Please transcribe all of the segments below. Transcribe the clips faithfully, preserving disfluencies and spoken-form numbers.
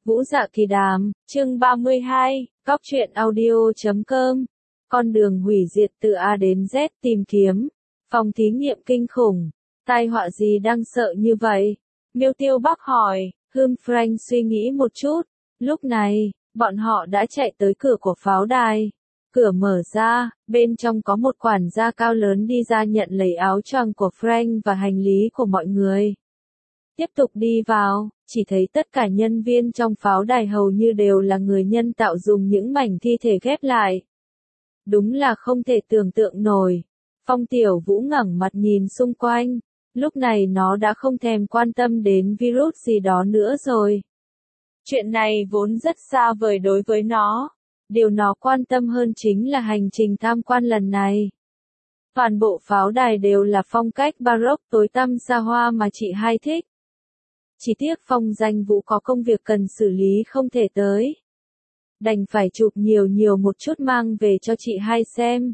Vũ Dạ Kỳ Đàm, chương ba mươi hai, Cóc truyện audio chấm com. Con đường hủy diệt từ A đến Z tìm kiếm. Phòng thí nghiệm kinh khủng. Tai họa gì đang sợ như vậy? Miêu Tiêu Bắc hỏi. Hương Frank suy nghĩ một chút. Lúc này, bọn họ đã chạy tới cửa của pháo đài. Cửa mở ra, bên trong có một quản gia cao lớn đi ra nhận lấy áo choàng của Frank và hành lý của mọi người. Tiếp tục đi vào, chỉ thấy tất cả nhân viên trong pháo đài hầu như đều là người nhân tạo dùng những mảnh thi thể ghép lại. Đúng là không thể tưởng tượng nổi. Phong Tiểu Vũ ngẩng mặt nhìn xung quanh, lúc này nó đã không thèm quan tâm đến virus gì đó nữa rồi. Chuyện này vốn rất xa vời đối với nó. Điều nó quan tâm hơn chính là hành trình tham quan lần này. Toàn bộ pháo đài đều là phong cách baroque tối tăm xa hoa mà chị hai thích. Chỉ tiếc Phong Danh Vũ có công việc cần xử lý không thể tới. Đành phải chụp nhiều nhiều một chút mang về cho chị hai xem.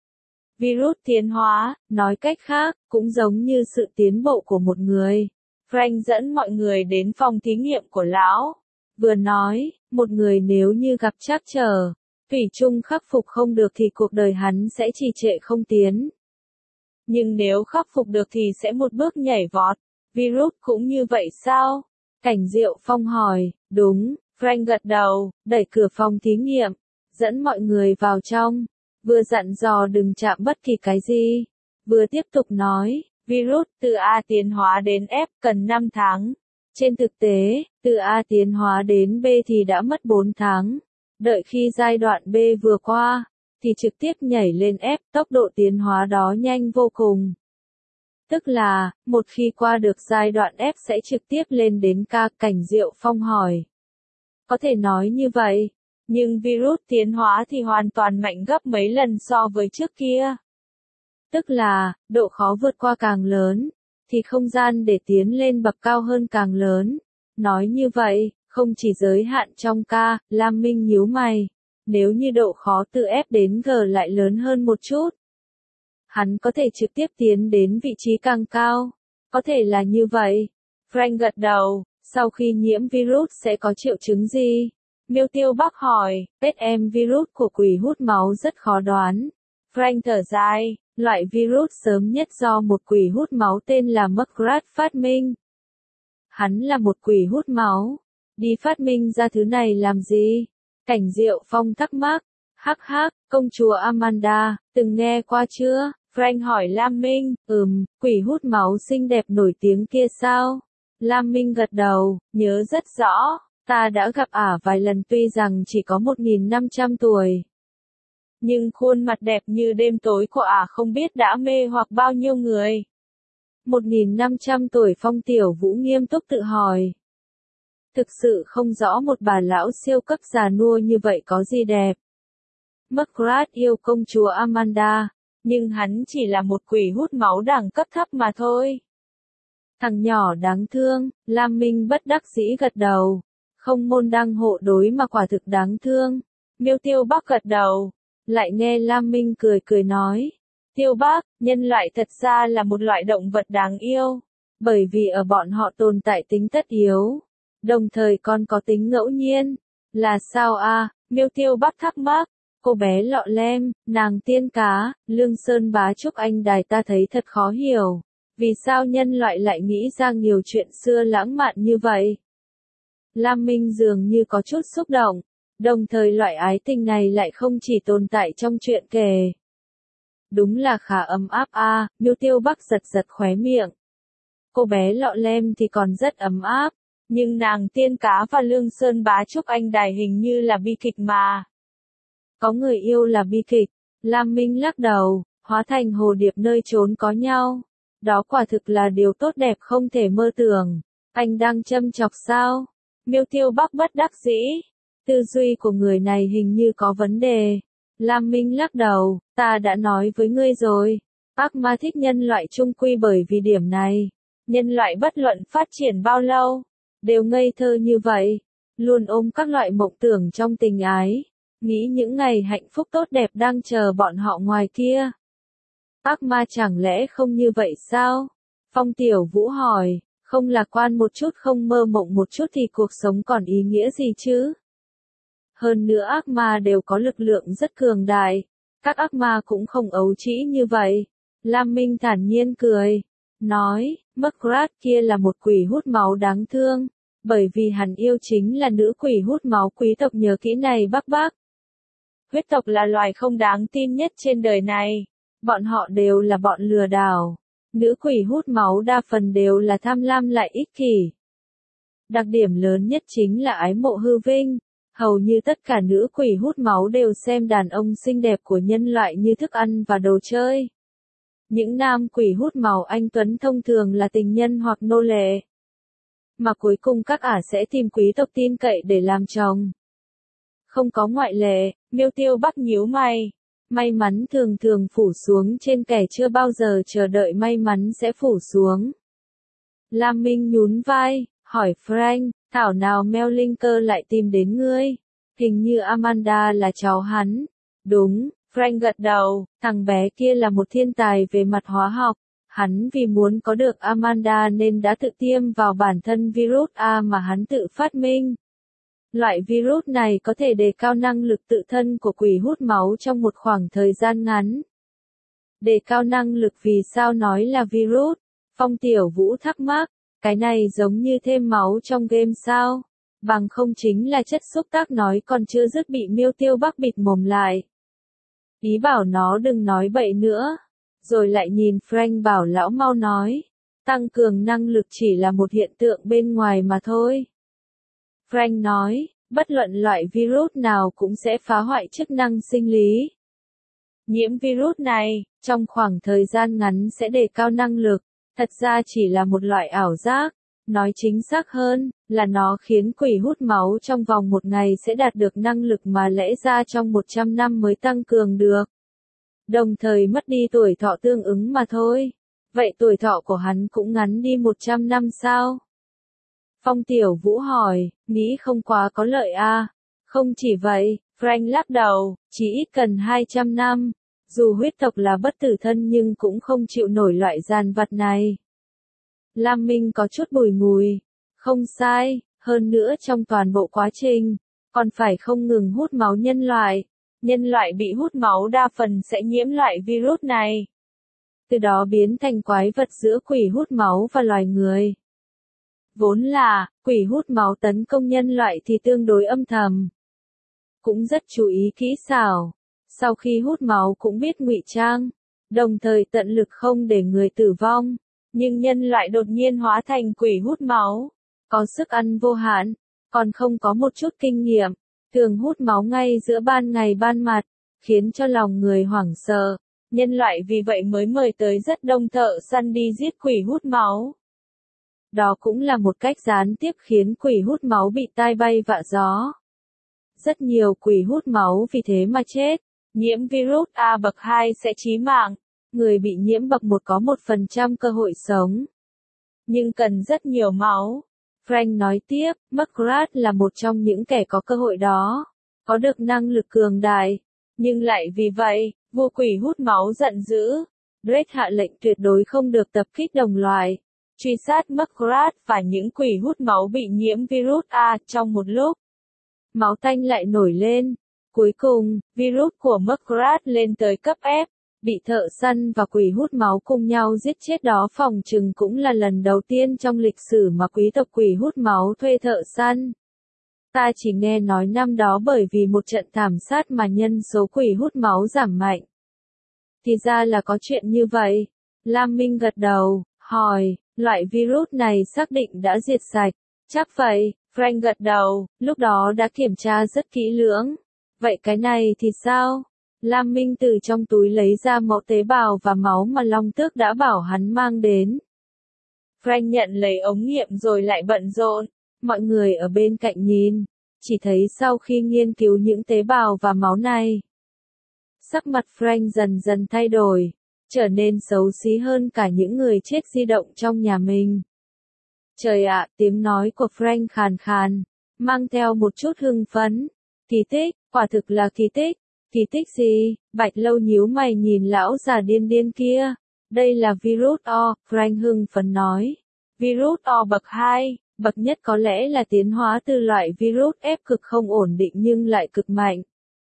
Virus tiến hóa, nói cách khác, cũng giống như sự tiến bộ của một người. Frank dẫn mọi người đến phòng thí nghiệm của lão. Vừa nói, một người nếu như gặp trắc trở, thủy chung khắc phục không được thì cuộc đời hắn sẽ trì trệ không tiến. Nhưng nếu khắc phục được thì sẽ một bước nhảy vọt. Virus cũng như vậy sao? Cảnh Diệu Phong hỏi. Đúng, Frank gật đầu, đẩy cửa phòng thí nghiệm, dẫn mọi người vào trong, vừa dặn dò đừng chạm bất kỳ cái gì, vừa tiếp tục nói, virus từ A tiến hóa đến F cần năm tháng. Trên thực tế, từ A tiến hóa đến B thì đã mất bốn tháng. Đợi khi giai đoạn B vừa qua, thì trực tiếp nhảy lên F, tốc độ tiến hóa đó nhanh vô cùng. Tức là, một khi qua được giai đoạn F sẽ trực tiếp lên đến K. Cảnh Diệu Phong hỏi. Có thể nói như vậy, nhưng virus tiến hóa thì hoàn toàn mạnh gấp mấy lần so với trước kia. Tức là, độ khó vượt qua càng lớn, thì không gian để tiến lên bậc cao hơn càng lớn. Nói như vậy, không chỉ giới hạn trong K, Lam Minh nhíu mày. Nếu như độ khó từ F đến G lại lớn hơn một chút, hắn có thể trực tiếp tiến đến vị trí càng cao. Có thể là như vậy. Frank gật đầu. Sau khi nhiễm virus sẽ có triệu chứng gì? Miêu Tiêu Bắc hỏi. Pet em virus của quỷ hút máu rất khó đoán. Frank thở dài. Loại virus sớm nhất do một quỷ hút máu tên là Mugrat phát minh. Hắn là một quỷ hút máu. Đi phát minh ra thứ này làm gì? Cảnh Diệu Phong thắc mắc. Hắc hắc, công chúa Amanda, từng nghe qua chưa? Frank hỏi Lam Minh. Ừm, quỷ hút máu xinh đẹp nổi tiếng kia sao? Lam Minh gật đầu, nhớ rất rõ, ta đã gặp ả vài lần tuy rằng chỉ có một nghìn năm trăm tuổi. Nhưng khuôn mặt đẹp như đêm tối của ả không biết đã mê hoặc bao nhiêu người. một nghìn năm trăm tuổi. Phong Tiểu Vũ nghiêm túc tự hỏi. Thực sự không rõ một bà lão siêu cấp già nua như vậy có gì đẹp. Mugrat yêu công chúa Amanda, nhưng hắn chỉ là một quỷ hút máu đẳng cấp thấp mà thôi. Thằng nhỏ đáng thương. Lam Minh bất đắc dĩ gật đầu. Không môn đăng hộ đối mà quả thực đáng thương. Miêu Tiêu Bắc gật đầu. Lại nghe Lam Minh cười cười nói. Tiêu Bắc, nhân loại thật ra là một loại động vật đáng yêu. Bởi vì ở bọn họ tồn tại tính tất yếu. Đồng thời còn có tính ngẫu nhiên. Là sao a? Miêu Tiêu Bắc thắc mắc. Cô bé lọ lem, nàng tiên cá, Lương Sơn Bá Trúc Anh Đài ta thấy thật khó hiểu. Vì sao nhân loại lại nghĩ ra nhiều chuyện xưa lãng mạn như vậy? Lam Minh dường như có chút xúc động. Đồng thời loại ái tình này lại không chỉ tồn tại trong chuyện kể. Đúng là khá ấm áp a. À, Miêu Tiêu Bắc giật giật khóe miệng. Cô bé lọ lem thì còn rất ấm áp. Nhưng nàng tiên cá và Lương Sơn Bá Trúc Anh Đài hình như là bi kịch mà. Có người yêu là bi kịch. Lam Minh lắc đầu. Hóa thành hồ điệp nơi trốn có nhau. Đó quả thực là điều tốt đẹp không thể mơ tưởng. Anh đang châm chọc sao? Miêu Tiêu Bắc bất đắc dĩ. Tư duy của người này hình như có vấn đề. Lam Minh lắc đầu. Ta đã nói với ngươi rồi. Ác ma thích nhân loại chung quy bởi vì điểm này. Nhân loại bất luận phát triển bao lâu, đều ngây thơ như vậy. Luôn ôm các loại mộng tưởng trong tình ái. Nghĩ những ngày hạnh phúc tốt đẹp đang chờ bọn họ ngoài kia. Ác ma chẳng lẽ không như vậy sao? Phong Tiểu Vũ hỏi. Không lạc quan một chút, không mơ mộng một chút thì cuộc sống còn ý nghĩa gì chứ? Hơn nữa ác ma đều có lực lượng rất cường đại. Các ác ma cũng không ấu trĩ như vậy. Lam Minh thản nhiên cười. Nói, Mugrat kia là một quỷ hút máu đáng thương. Bởi vì hắn yêu chính là nữ quỷ hút máu, quý tộc nhớ kỹ này bác bác. Huyết tộc là loài không đáng tin nhất trên đời này. Bọn họ đều là bọn lừa đảo. Nữ quỷ hút máu đa phần đều là tham lam lại ích kỷ. Đặc điểm lớn nhất chính là ái mộ hư vinh. Hầu như tất cả nữ quỷ hút máu đều xem đàn ông xinh đẹp của nhân loại như thức ăn và đồ chơi. Những nam quỷ hút máu anh tuấn thông thường là tình nhân hoặc nô lệ. Mà cuối cùng các ả sẽ tìm quý tộc tin cậy để làm chồng. Không có ngoại lệ, Miêu Tiêu Bắc nhíu mày. May mắn thường thường phủ xuống trên kẻ chưa bao giờ chờ đợi may mắn sẽ phủ xuống. Lam Minh nhún vai, hỏi Frank, thảo nào Melinker lại tìm đến ngươi? Hình như Amanda là cháu hắn. Đúng, Frank gật đầu, thằng bé kia là một thiên tài về mặt hóa học. Hắn vì muốn có được Amanda nên đã tự tiêm vào bản thân virus A mà hắn tự phát minh. Loại virus này có thể đề cao năng lực tự thân của quỷ hút máu trong một khoảng thời gian ngắn. Đề cao năng lực vì sao nói là virus? Phong Tiểu Vũ thắc mắc, cái này giống như thêm máu trong game sao? Bằng không chính là chất xúc tác, nói còn chưa dứt bị Miêu Tiêu Bắc bịt mồm lại. Ý bảo nó đừng nói bậy nữa. Rồi lại nhìn Frank bảo lão mau nói. Tăng cường năng lực chỉ là một hiện tượng bên ngoài mà thôi. Frank nói, bất luận loại virus nào cũng sẽ phá hoại chức năng sinh lý. Nhiễm virus này, trong khoảng thời gian ngắn sẽ đề cao năng lực, thật ra chỉ là một loại ảo giác. Nói chính xác hơn, là nó khiến quỷ hút máu trong vòng một ngày sẽ đạt được năng lực mà lẽ ra trong một trăm năm mới tăng cường được. Đồng thời mất đi tuổi thọ tương ứng mà thôi. Vậy tuổi thọ của hắn cũng ngắn đi một trăm năm sao? Phong Tiểu Vũ hỏi, nghĩ không quá có lợi à? Không chỉ vậy, Frank lắc đầu, chỉ ít cần hai trăm năm. Dù huyết tộc là bất tử thân nhưng cũng không chịu nổi loại gian vật này. Lam Minh có chút bùi ngùi. Không sai, hơn nữa trong toàn bộ quá trình, còn phải không ngừng hút máu nhân loại. Nhân loại bị hút máu đa phần sẽ nhiễm loại virus này. Từ đó biến thành quái vật giữa quỷ hút máu và loài người. Vốn là, quỷ hút máu tấn công nhân loại thì tương đối âm thầm. Cũng rất chú ý kỹ xảo. Sau khi hút máu cũng biết ngụy trang. Đồng thời tận lực không để người tử vong. Nhưng nhân loại đột nhiên hóa thành quỷ hút máu. Có sức ăn vô hạn. Còn không có một chút kinh nghiệm. Thường hút máu ngay giữa ban ngày ban mặt. Khiến cho lòng người hoảng sợ. Nhân loại vì vậy mới mời tới rất đông thợ săn đi giết quỷ hút máu. Đó cũng là một cách gián tiếp khiến quỷ hút máu bị tai bay vạ gió. Rất nhiều quỷ hút máu vì thế mà chết. Nhiễm virus A bậc hai sẽ chí mạng. Người bị nhiễm bậc một có một phần trăm cơ hội sống. Nhưng cần rất nhiều máu. Frank nói tiếp, Mugrat là một trong những kẻ có cơ hội đó. Có được năng lực cường đại. Nhưng lại vì vậy, vua quỷ hút máu giận dữ. Drake hạ lệnh tuyệt đối không được tập kích đồng loại. Truy sát Mugrat và những quỷ hút máu bị nhiễm virus A trong một lúc. Máu tanh lại nổi lên. Cuối cùng, virus của Mugrat lên tới cấp F. Bị thợ săn và quỷ hút máu cùng nhau giết chết, đó phòng chừng cũng là lần đầu tiên trong lịch sử mà quý tộc quỷ hút máu thuê thợ săn. Ta chỉ nghe nói năm đó bởi vì một trận thảm sát mà nhân số quỷ hút máu giảm mạnh. Thì ra là có chuyện như vậy. Lam Minh gật đầu, hỏi, loại virus này xác định đã diệt sạch. Chắc vậy, Frank gật đầu, lúc đó đã kiểm tra rất kỹ lưỡng. Vậy cái này thì sao? Lam Minh từ trong túi lấy ra mẫu tế bào và máu mà Long Tước đã bảo hắn mang đến. Frank nhận lấy ống nghiệm rồi lại bận rộn. Mọi người ở bên cạnh nhìn. Chỉ thấy sau khi nghiên cứu những tế bào và máu này, sắc mặt Frank dần dần thay đổi, trở nên xấu xí hơn cả những người chết di động trong nhà mình. Trời ạ, tiếng nói của Frank khàn khàn, mang theo một chút hưng phấn. Kỳ tích, quả thực là kỳ tích. Kỳ tích gì? Bạch Lâu nhíu mày nhìn lão già điên điên kia. Đây là virus O, Frank hưng phấn nói. Virus O bậc hai, bậc nhất có lẽ là tiến hóa từ loại virus F cực không ổn định nhưng lại cực mạnh.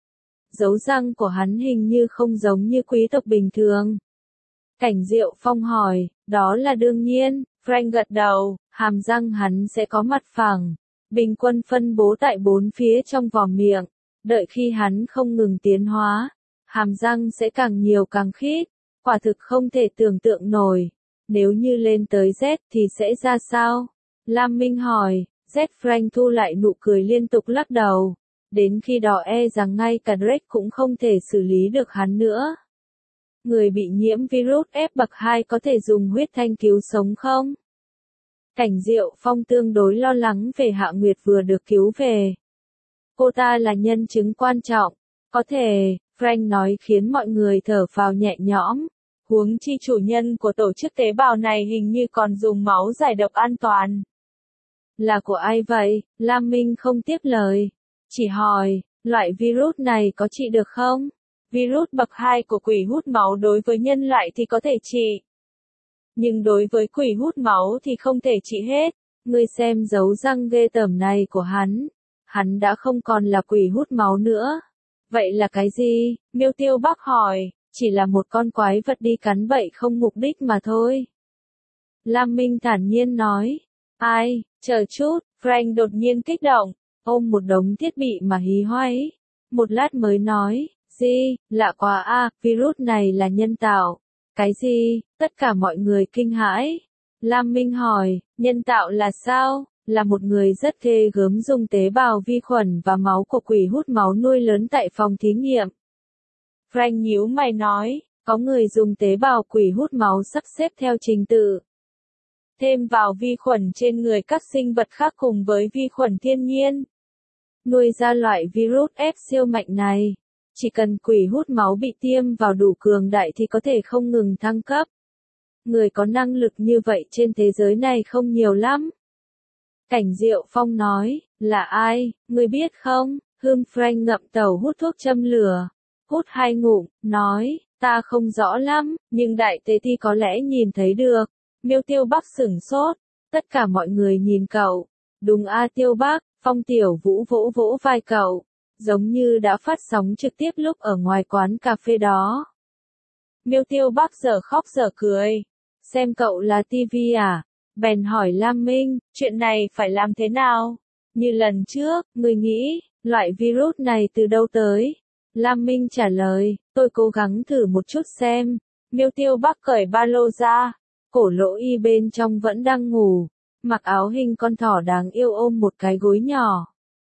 Dấu răng của hắn hình như không giống như quý tộc bình thường. Cảnh Diệu Phong hỏi, đó là đương nhiên, Frank gật đầu, hàm răng hắn sẽ có mặt phẳng, bình quân phân bố tại bốn phía trong vỏ miệng, đợi khi hắn không ngừng tiến hóa, hàm răng sẽ càng nhiều càng khít, quả thực không thể tưởng tượng nổi. Nếu như lên tới Z thì sẽ ra sao? Lam Minh hỏi, Z Frank thu lại nụ cười liên tục lắc đầu. Đến khi đó e rằng ngay cả Drake cũng không thể xử lý được hắn nữa. Người bị nhiễm virus F bậc hai có thể dùng huyết thanh cứu sống không? Cảnh Diệu Phong tương đối lo lắng về Hạ Nguyệt vừa được cứu về. Cô ta là nhân chứng quan trọng. Có thể, Frank nói khiến mọi người thở phào nhẹ nhõm. Huống chi chủ nhân của tổ chức tế bào này hình như còn dùng máu giải độc an toàn. Là của ai vậy? Lam Minh không tiếp lời. Chỉ hỏi, loại virus này có trị được không? Virus bậc hai của quỷ hút máu đối với nhân loại thì có thể trị. Nhưng đối với quỷ hút máu thì không thể trị hết. Ngươi xem dấu răng ghê tởm này của hắn. Hắn đã không còn là quỷ hút máu nữa. Vậy là cái gì? Miêu Tiêu Bắc hỏi. Chỉ là một con quái vật đi cắn bậy không mục đích mà thôi. Lam Minh thản nhiên nói. Ai, chờ chút, Frank đột nhiên kích động, ôm một đống thiết bị mà hí hoáy. Một lát mới nói, gì, lạ quá a, virus này là nhân tạo. Cái gì, tất cả mọi người kinh hãi. Lam Minh hỏi, nhân tạo là sao? Là một người rất ghê gớm dùng tế bào vi khuẩn và máu của quỷ hút máu nuôi lớn tại phòng thí nghiệm. Frank nhíu mày nói, có người dùng tế bào quỷ hút máu sắp xếp theo trình tự. Thêm vào vi khuẩn trên người các sinh vật khác cùng với vi khuẩn thiên nhiên. Nuôi ra loại virus F siêu mạnh này. Chỉ cần quỷ hút máu bị tiêm vào đủ cường đại thì có thể không ngừng thăng cấp. Người có năng lực như vậy trên thế giới này không nhiều lắm. Cảnh Diệu Phong nói, là ai, người biết không? Hương Frank ngậm tàu hút thuốc châm lửa. Hút hai ngụm, nói, ta không rõ lắm, nhưng đại tế ti có lẽ nhìn thấy được. Miêu Tiêu Bắc sửng sốt, tất cả mọi người nhìn cậu. Đúng a Tiêu Bắc, Phong Tiểu Vũ vỗ vỗ vai cậu, giống như đã phát sóng trực tiếp lúc ở ngoài quán cà phê đó. Miêu Tiêu Bắc giờ khóc giờ cười, xem cậu là tivi à? Bèn hỏi Lam Minh, chuyện này phải làm thế nào? Như lần trước, người nghĩ, loại virus này từ đâu tới? Lam Minh trả lời, tôi cố gắng thử một chút xem. Miêu Tiêu Bắc cởi ba lô ra, cổ lỗ y bên trong vẫn đang ngủ, mặc áo hình con thỏ đáng yêu ôm một cái gối nhỏ.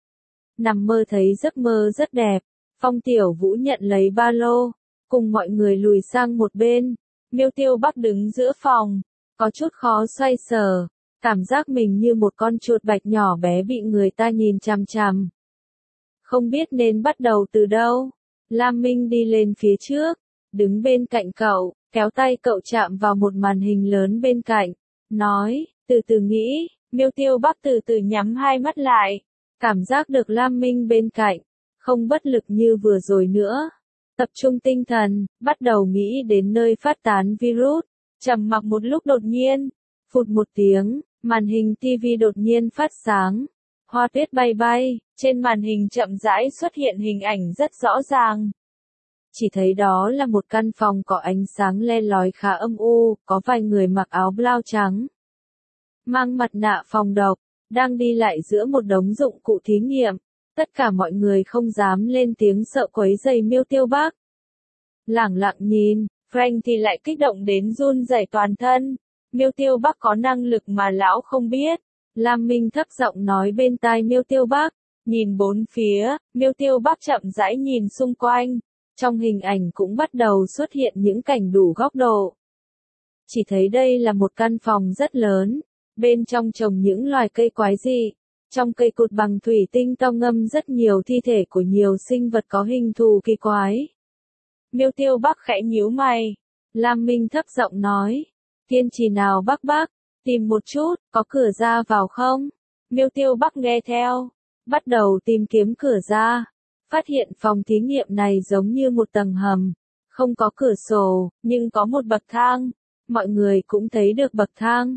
Nằm mơ thấy giấc mơ rất đẹp, Phong Tiểu Vũ nhận lấy ba lô, cùng mọi người lùi sang một bên. Miêu Tiêu Bắc đứng giữa phòng, có chút khó xoay sở, cảm giác mình như một con chuột bạch nhỏ bé bị người ta nhìn chằm chằm. Không biết nên bắt đầu từ đâu. Lam Minh đi lên phía trước, đứng bên cạnh cậu, kéo tay cậu chạm vào một màn hình lớn bên cạnh, nói, từ từ nghĩ. Miêu Tiêu Bắc từ từ nhắm hai mắt lại, cảm giác được Lam Minh bên cạnh, không bất lực như vừa rồi nữa. Tập trung tinh thần, bắt đầu nghĩ đến nơi phát tán virus, trầm mặc một lúc đột nhiên, phụt một tiếng, màn hình tivi đột nhiên phát sáng. Hoa tuyết bay bay, trên màn hình chậm rãi xuất hiện hình ảnh rất rõ ràng. Chỉ thấy đó là một căn phòng có ánh sáng le lói khá âm u, có vài người mặc áo blau trắng, mang mặt nạ phòng độc, đang đi lại giữa một đống dụng cụ thí nghiệm. Tất cả mọi người không dám lên tiếng sợ quấy rầy Miêu Tiêu Bắc. Lẳng lặng nhìn, Frank thì lại kích động đến run rẩy toàn thân. Miêu Tiêu Bắc có năng lực mà lão không biết. Lam Minh thấp giọng nói bên tai Miêu Tiêu Bắc, nhìn bốn phía. Miêu Tiêu Bắc chậm rãi nhìn xung quanh. Trong hình ảnh cũng bắt đầu xuất hiện những cảnh đủ góc độ. Chỉ thấy đây là một căn phòng rất lớn, bên trong trồng những loài cây quái dị. Trong cây cột bằng thủy tinh to ngâm rất nhiều thi thể của nhiều sinh vật có hình thù kỳ quái. Miêu Tiêu Bắc khẽ nhíu mày. Lam Minh thấp giọng nói, kiên trì nào Bắc Bắc, tìm một chút, có cửa ra vào không? Miêu Tiêu Bắc nghe theo, bắt đầu tìm kiếm cửa ra. Phát hiện phòng thí nghiệm này giống như một tầng hầm, không có cửa sổ, nhưng có một bậc thang. Mọi người cũng thấy được bậc thang.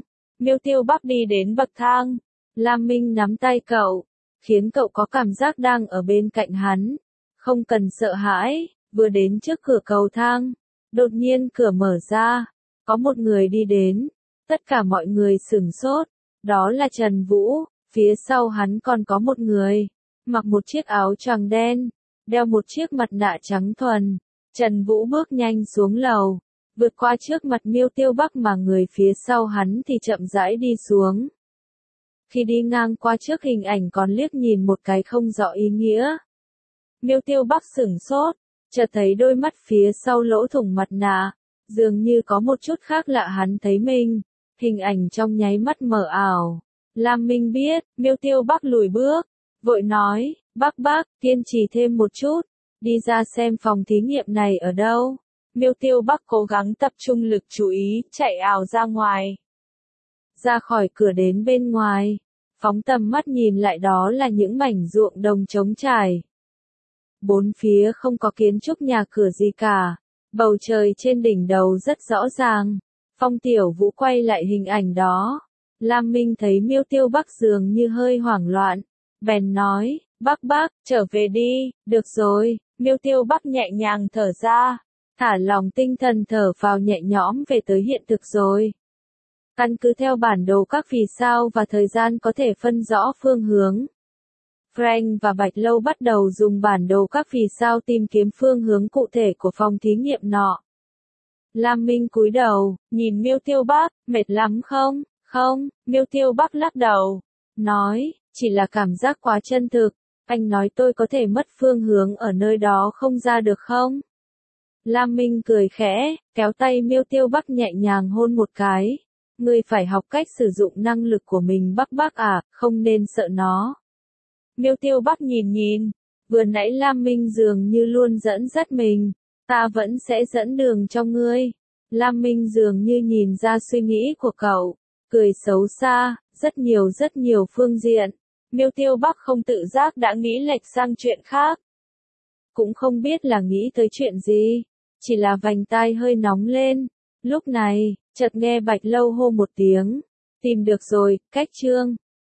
Miêu Tiêu Bắc đi đến bậc thang. Lam Minh nắm tay cậu, khiến cậu có cảm giác đang ở bên cạnh hắn. Không cần sợ hãi, vừa đến trước cửa cầu thang. Đột nhiên cửa mở ra, có một người đi đến. Tất cả mọi người sửng sốt, đó là Trần Vũ, phía sau hắn còn có một người, mặc một chiếc áo choàng đen, đeo một chiếc mặt nạ trắng thuần. Trần Vũ bước nhanh xuống lầu, vượt qua trước mặt Miêu Tiêu Bắc mà người phía sau hắn thì chậm rãi đi xuống. Khi đi ngang qua trước hình ảnh còn liếc nhìn một cái không rõ ý nghĩa. Miêu Tiêu Bắc sửng sốt, chợt thấy đôi mắt phía sau lỗ thủng mặt nạ, dường như có một chút khác lạ hắn thấy mình. Hình ảnh trong nháy mắt mờ ảo. Lam Minh biết, Miêu Tiêu Bắc lùi bước, vội nói, Bắc Bắc, kiên trì thêm một chút, đi ra xem phòng thí nghiệm này ở đâu. Miêu Tiêu Bắc cố gắng tập trung lực chú ý, chạy ào ra ngoài. Ra khỏi cửa đến bên ngoài, phóng tầm mắt nhìn lại đó là những mảnh ruộng đồng trống trải. Bốn phía không có kiến trúc nhà cửa gì cả, bầu trời trên đỉnh đầu rất rõ ràng. Phong Tiểu Vũ quay lại hình ảnh đó. Lam Minh thấy Miêu Tiêu Bắc dường như hơi hoảng loạn, bèn nói, Bắc Bắc, trở về đi, được rồi. Miêu Tiêu Bắc nhẹ nhàng thở ra, thả lòng tinh thần thở vào nhẹ nhõm về tới hiện thực rồi. Căn cứ theo bản đồ các vì sao và thời gian có thể phân rõ phương hướng. Frank và Bạch Lâu bắt đầu dùng bản đồ các vì sao tìm kiếm phương hướng cụ thể của phòng thí nghiệm nọ. Lam Minh cúi đầu, nhìn Miêu Tiêu Bắc, mệt lắm không? Không, Miêu Tiêu Bắc lắc đầu, nói, chỉ là cảm giác quá chân thực, anh nói tôi có thể mất phương hướng ở nơi đó không ra được không? Lam Minh cười khẽ, kéo tay Miêu Tiêu Bắc nhẹ nhàng hôn một cái. Ngươi phải học cách sử dụng năng lực của mình Bắc Bắc à, không nên sợ nó. Miêu Tiêu Bắc nhìn nhìn, vừa nãy Lam Minh dường như luôn dẫn dắt mình, ta vẫn sẽ dẫn đường cho ngươi. Lam Minh dường như nhìn ra suy nghĩ của cậu, cười xấu xa, rất nhiều rất nhiều phương diện. Miêu Tiêu Bắc không tự giác đã nghĩ lệch sang chuyện khác. Cũng không biết là nghĩ tới chuyện gì, chỉ là vành tai hơi nóng lên. Lúc này, chợt nghe Bạch Lâu hô một tiếng, tìm được rồi, cách chương.